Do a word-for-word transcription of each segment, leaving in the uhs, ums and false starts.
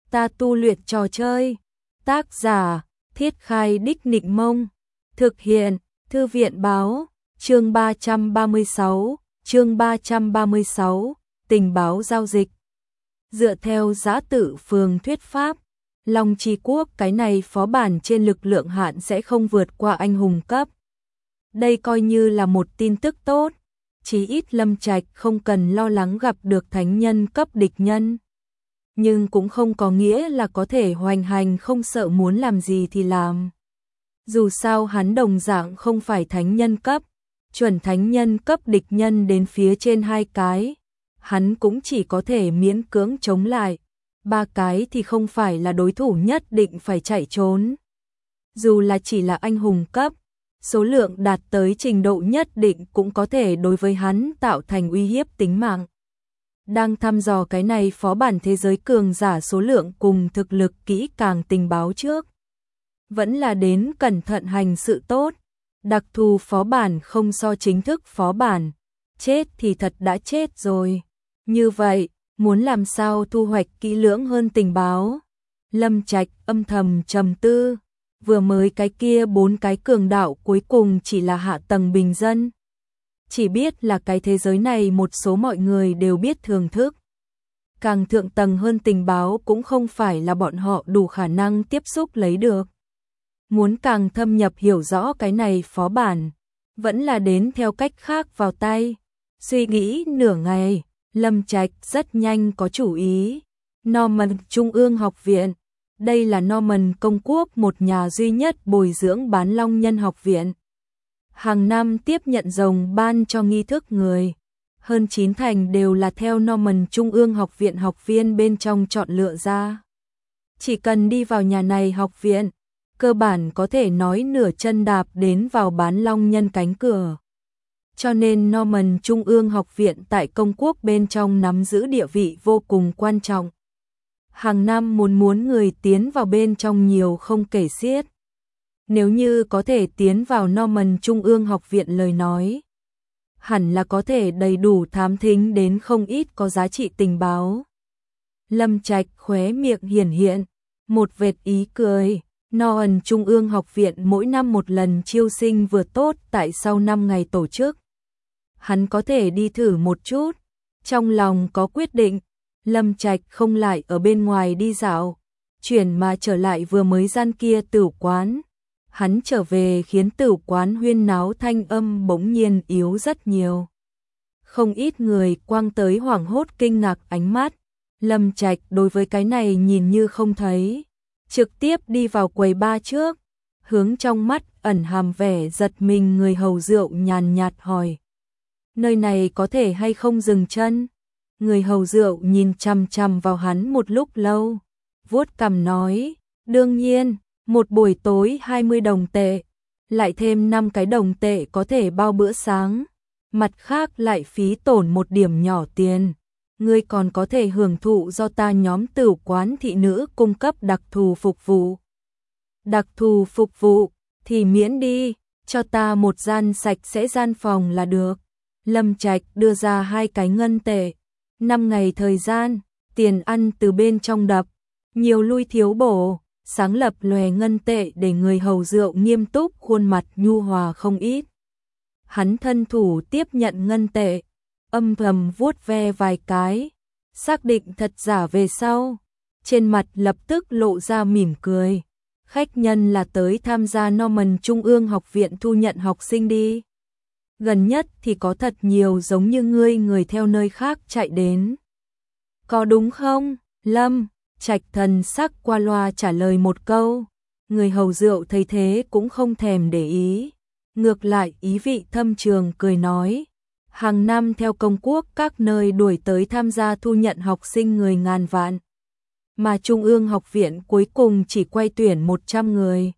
Ta tu luyện trò chơi. Tác giả, Thiết Khai Đích Nịnh Mông. Thực hiện, Thư viện Báo. Chương ba trăm ba mươi sáu, chương ba trăm ba mươi sáu, tình báo giao dịch. Dựa theo Giã Tự Phường thuyết pháp, Long Chi Quốc cái này phó bản trên lực lượng hạn sẽ không vượt qua anh hùng cấp. Đây coi như là một tin tức tốt, chí ít Lâm Trạch không cần lo lắng gặp được thánh nhân cấp địch nhân. Nhưng cũng không có nghĩa là có thể hoành hành không sợ muốn làm gì thì làm. Dù sao hắn đồng dạng không phải thánh nhân cấp, chuẩn thánh nhân cấp địch nhân đến phía trên hai cái, hắn cũng chỉ có thể miễn cưỡng chống lại, ba cái thì không phải là đối thủ nhất định phải chạy trốn. Dù là chỉ là anh hùng cấp, số lượng đạt tới trình độ nhất định cũng có thể đối với hắn tạo thành uy hiếp tính mạng. Đang thăm dò cái này phó bản thế giới cường giả số lượng cùng thực lực kỹ càng tình báo trước. Vẫn là đến cẩn thận hành sự tốt, đặc thù phó bản không so chính thức phó bản, chết thì thật đã chết rồi. Như vậy, muốn làm sao thu hoạch kỹ lưỡng hơn tình báo? Lâm Trạch âm thầm trầm tư, vừa mới cái kia bốn cái cường đạo cuối cùng chỉ là hạ tầng bình dân. Chỉ biết là cái thế giới này một số mọi người đều biết thưởng thức. Càng thượng tầng hơn tình báo cũng không phải là bọn họ đủ khả năng tiếp xúc lấy được. Muốn càng thâm nhập hiểu rõ cái này phó bản, vẫn là đến theo cách khác vào tay. Suy nghĩ nửa ngày, Lâm Trạch rất nhanh có chủ ý. Norman Trung ương học viện, đây là Norman công quốc một nhà duy nhất bồi dưỡng bán long nhân học viện. Hàng năm tiếp nhận rồng ban cho nghi thức người, hơn chín thành đều là theo Norman Trung ương học viện học viên bên trong chọn lựa ra. Chỉ cần đi vào nhà này học viện, cơ bản có thể nói nửa chân đạp đến vào bán long nhân cánh cửa. Cho nên Norman Trung ương học viện tại công quốc bên trong nắm giữ địa vị vô cùng quan trọng. Hàng năm muốn muốn người tiến vào bên trong nhiều không kể xiết. Nếu như có thể tiến vào Norman Trung ương học viện lời nói, hẳn là có thể đầy đủ thám thính đến không ít có giá trị tình báo. Lâm Trạch khóe miệng hiển hiện một vệt ý cười. Norman Trung ương học viện mỗi năm một lần chiêu sinh vừa tốt tại sau năm ngày tổ chức. Hắn có thể đi thử một chút, trong lòng có quyết định. Lâm Trạch không lại ở bên ngoài đi dạo, chuyển mà trở lại vừa mới gian kia tửu quán. Hắn trở về khiến tửu quán huyên náo thanh âm bỗng nhiên yếu rất nhiều. Không ít người quang tới hoảng hốt kinh ngạc ánh mắt. Lâm Trạch đối với cái này nhìn như không thấy, trực tiếp đi vào quầy bar trước, hướng trong mắt ẩn hàm vẻ giật mình người hầu rượu nhàn nhạt hỏi: nơi này có thể hay không dừng chân? Người hầu rượu nhìn chằm chằm vào hắn một lúc lâu, vuốt cằm nói: đương nhiên, một buổi tối hai mươi đồng tệ, lại thêm năm cái đồng tệ có thể bao bữa sáng, mặt khác lại phí tổn một điểm nhỏ tiền. Ngươi còn có thể hưởng thụ do ta nhóm tửu quán thị nữ cung cấp đặc thù phục vụ. Đặc thù phục vụ thì miễn đi, cho ta một gian sạch sẽ gian phòng là được. Lâm Trạch đưa ra hai cái ngân tệ, năm ngày thời gian, tiền ăn từ bên trong đập, nhiều lui thiếu bổ, sáng lập lòe ngân tệ để người hầu rượu nghiêm túc khuôn mặt nhu hòa không ít. Hắn thân thủ tiếp nhận ngân tệ, âm thầm vuốt ve vài cái, xác định thật giả về sau, trên mặt lập tức lộ ra mỉm cười. Khách nhân là tới tham gia Norman Trung ương học viện thu nhận học sinh đi. Gần nhất thì có thật nhiều giống như ngươi người theo nơi khác chạy đến. Có đúng không? Lâm Trạch thần sắc qua loa trả lời một câu. Người hầu rượu thấy thế cũng không thèm để ý, ngược lại ý vị thâm trường cười nói: hàng năm theo công quốc các nơi đuổi tới tham gia thu nhận học sinh người ngàn vạn, mà Trung ương học viện cuối cùng chỉ quay tuyển một trăm người.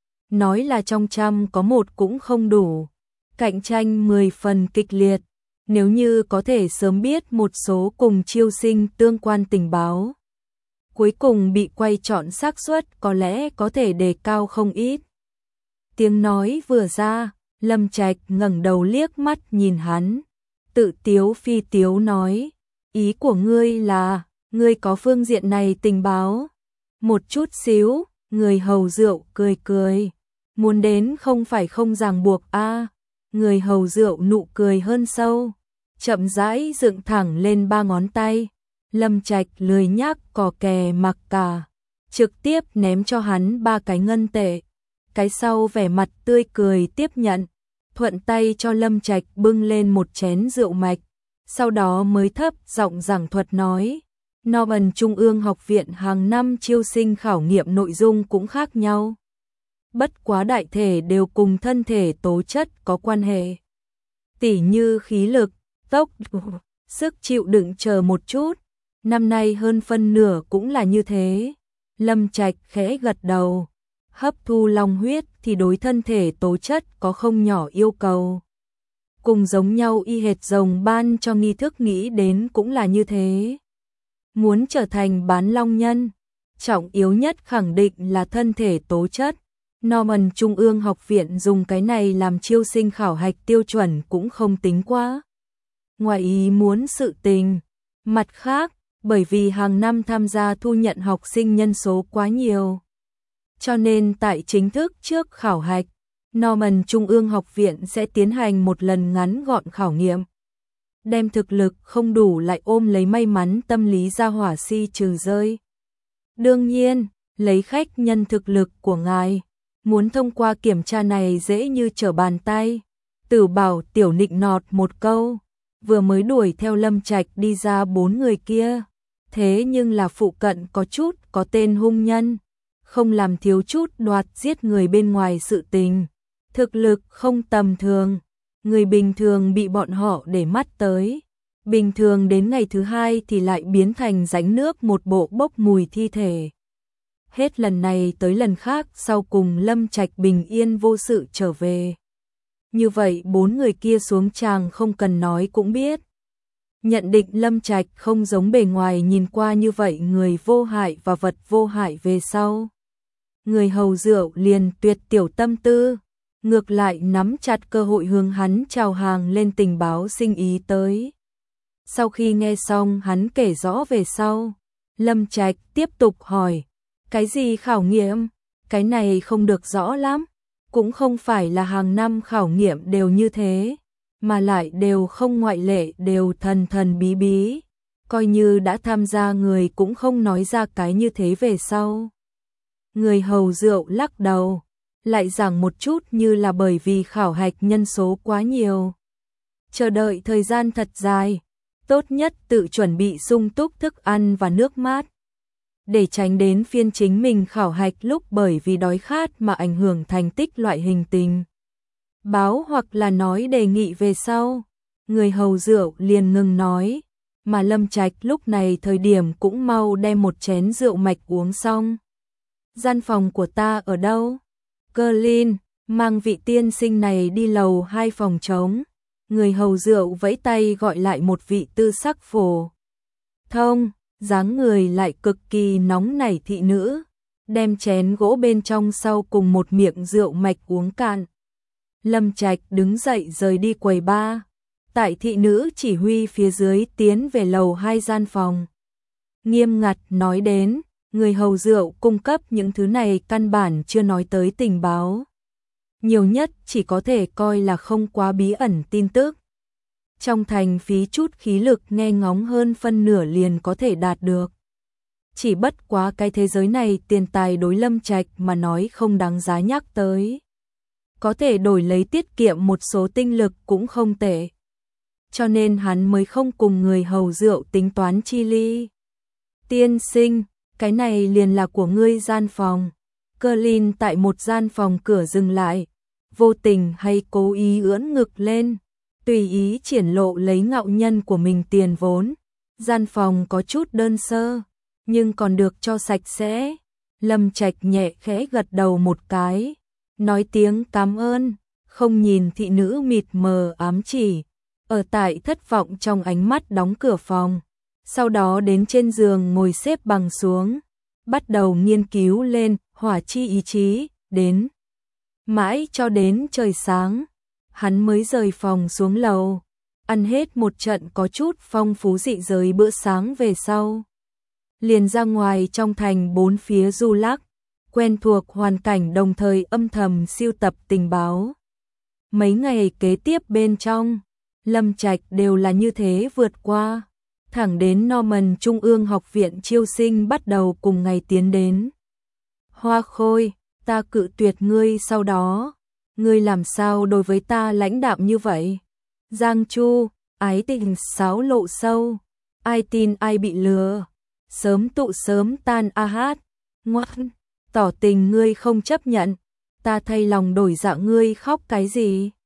Nói là trong trăm có một cũng không đủ, cạnh tranh mười phần kịch liệt. Nếu như có thể sớm biết một số cùng chiêu sinh tương quan tình báo, cuối cùng bị quay chọn xác suất có lẽ có thể đề cao không ít. Tiếng nói vừa ra, Lâm Trạch ngẩng đầu liếc mắt nhìn hắn, tự tiếu phi tiếu nói: ý của ngươi là, ngươi có phương diện này tình báo? Một chút xíu, người hầu rượu cười cười. Muốn đến không phải không ràng buộc a. À. Người hầu rượu nụ cười hơn sâu, chậm rãi dựng thẳng lên ba ngón tay. Lâm Trạch lười nhác cò kè mặc cả, trực tiếp ném cho hắn ba cái ngân tệ. Cái sau vẻ mặt tươi cười tiếp nhận, thuận tay cho Lâm Trạch bưng lên một chén rượu mạch, sau đó mới thấp giọng giảng thuật nói, Norman Trung ương học viện hàng năm chiêu sinh khảo nghiệm nội dung cũng khác nhau. Bất quá đại thể đều cùng thân thể tố chất có quan hệ. Tỉ như khí lực, tốc độ, sức chịu đựng chờ một chút. Năm nay hơn phân nửa cũng là như thế. Lâm Trạch khẽ gật đầu. Hấp thu long huyết thì đối thân thể tố chất có không nhỏ yêu cầu. Cùng giống nhau y hệt rồng ban cho nghi thức nghĩ đến cũng là như thế. Muốn trở thành bán long nhân, trọng yếu nhất khẳng định là thân thể tố chất. Norman Trung ương học viện dùng cái này làm chiêu sinh khảo hạch tiêu chuẩn cũng không tính quá ngoài ý muốn sự tình. Mặt khác, bởi vì hàng năm tham gia thu nhận học sinh nhân số quá nhiều, cho nên tại chính thức trước khảo hạch, Norman Trung ương học viện sẽ tiến hành một lần ngắn gọn khảo nghiệm. Đem thực lực không đủ lại ôm lấy may mắn tâm lý ra hỏa si trừ rơi. Đương nhiên, lấy khách nhân thực lực của ngài, muốn thông qua kiểm tra này dễ như trở bàn tay. Tử Bảo tiểu nịnh nọt một câu, vừa mới đuổi theo Lâm Trạch đi ra bốn người kia. Thế nhưng là phụ cận có chút có tên hung nhân, không làm thiếu chút đoạt giết người bên ngoài sự tình. Thực lực không tầm thường, người bình thường bị bọn họ để mắt tới. Bình thường đến ngày thứ hai thì lại biến thành rãnh nước một bộ bốc mùi thi thể. Hết lần này tới lần khác sau cùng Lâm Trạch bình yên vô sự trở về. Như vậy bốn người kia xuống tràng không cần nói cũng biết. Nhận định Lâm Trạch không giống bề ngoài nhìn qua như vậy người vô hại và vật vô hại về sau. Người hầu rượu liền tuyệt tiểu tâm tư, ngược lại nắm chặt cơ hội hướng hắn chào hàng lên tình báo sinh ý tới. Sau khi nghe xong hắn kể rõ về sau, Lâm Trạch tiếp tục hỏi, cái gì khảo nghiệm? Cái này không được rõ lắm, cũng không phải là hàng năm khảo nghiệm đều như thế, mà lại đều không ngoại lệ đều thần thần bí bí, coi như đã tham gia người cũng không nói ra cái như thế về sau. Người hầu rượu lắc đầu, lại giảng một chút như là bởi vì khảo hạch nhân số quá nhiều. Chờ đợi thời gian thật dài, tốt nhất tự chuẩn bị sung túc thức ăn và nước mát, để tránh đến phiên chính mình khảo hạch lúc bởi vì đói khát mà ảnh hưởng thành tích loại hình tình báo hoặc là nói đề nghị về sau. Người hầu rượu liền ngừng nói, mà Lâm Trạch lúc này thời điểm cũng mau đem một chén rượu mạch uống xong. Gian phòng của ta ở đâu? Colin, mang vị tiên sinh này đi lầu hai phòng trống. Người hầu rượu vẫy tay gọi lại một vị tư sắc phổ thông, dáng người lại cực kỳ nóng nảy thị nữ, đem chén gỗ bên trong sau cùng một miệng rượu mạch uống cạn. Lâm Trạch đứng dậy rời đi quầy bar, tại thị nữ chỉ huy phía dưới tiến về lầu hai gian phòng. Nghiêm ngặt nói đến, người hầu rượu cung cấp những thứ này căn bản chưa nói tới tình báo. Nhiều nhất chỉ có thể coi là không quá bí ẩn tin tức. Trong thành phí chút khí lực nghe ngóng hơn phân nửa liền có thể đạt được. Chỉ bất quá cái thế giới này tiền tài đối Lâm Trạch mà nói không đáng giá nhắc tới. Có thể đổi lấy tiết kiệm một số tinh lực cũng không tệ. Cho nên hắn mới không cùng người hầu rượu tính toán chi ly. Tiên sinh, cái này liền là của ngươi gian phòng. Colin tại một gian phòng cửa dừng lại, vô tình hay cố ý ưỡn ngực lên, tùy ý triển lộ lấy ngạo nhân của mình tiền vốn. Gian phòng có chút đơn sơ, nhưng còn được cho sạch sẽ. Lâm Trạch nhẹ khẽ gật đầu một cái, nói tiếng cảm ơn, không nhìn thị nữ mịt mờ ám chỉ, ở tại thất vọng trong ánh mắt đóng cửa phòng. Sau đó đến trên giường ngồi xếp bằng xuống, bắt đầu nghiên cứu lên hỏa chi ý chí, đến mãi cho đến trời sáng, hắn mới rời phòng xuống lầu, ăn hết một trận có chút phong phú dị giới bữa sáng về sau. liền ra ngoài trong thành bốn phía du lắc, quen thuộc hoàn cảnh đồng thời âm thầm siêu tập tình báo. Mấy ngày kế tiếp bên trong, Lâm Trạch đều là như thế vượt qua, thẳng đến Norman Trung ương học viện chiêu sinh bắt đầu cùng ngày tiến đến. Hoa Khôi, ta cự tuyệt ngươi sau đó, ngươi làm sao đối với ta lãnh đạm như vậy? Giang Chu, ái tình sáo lộ sâu, ai tin ai bị lừa, sớm tụ sớm tan a hát, ngoan, tỏ tình ngươi không chấp nhận, ta thay lòng đổi dạ ngươi khóc cái gì?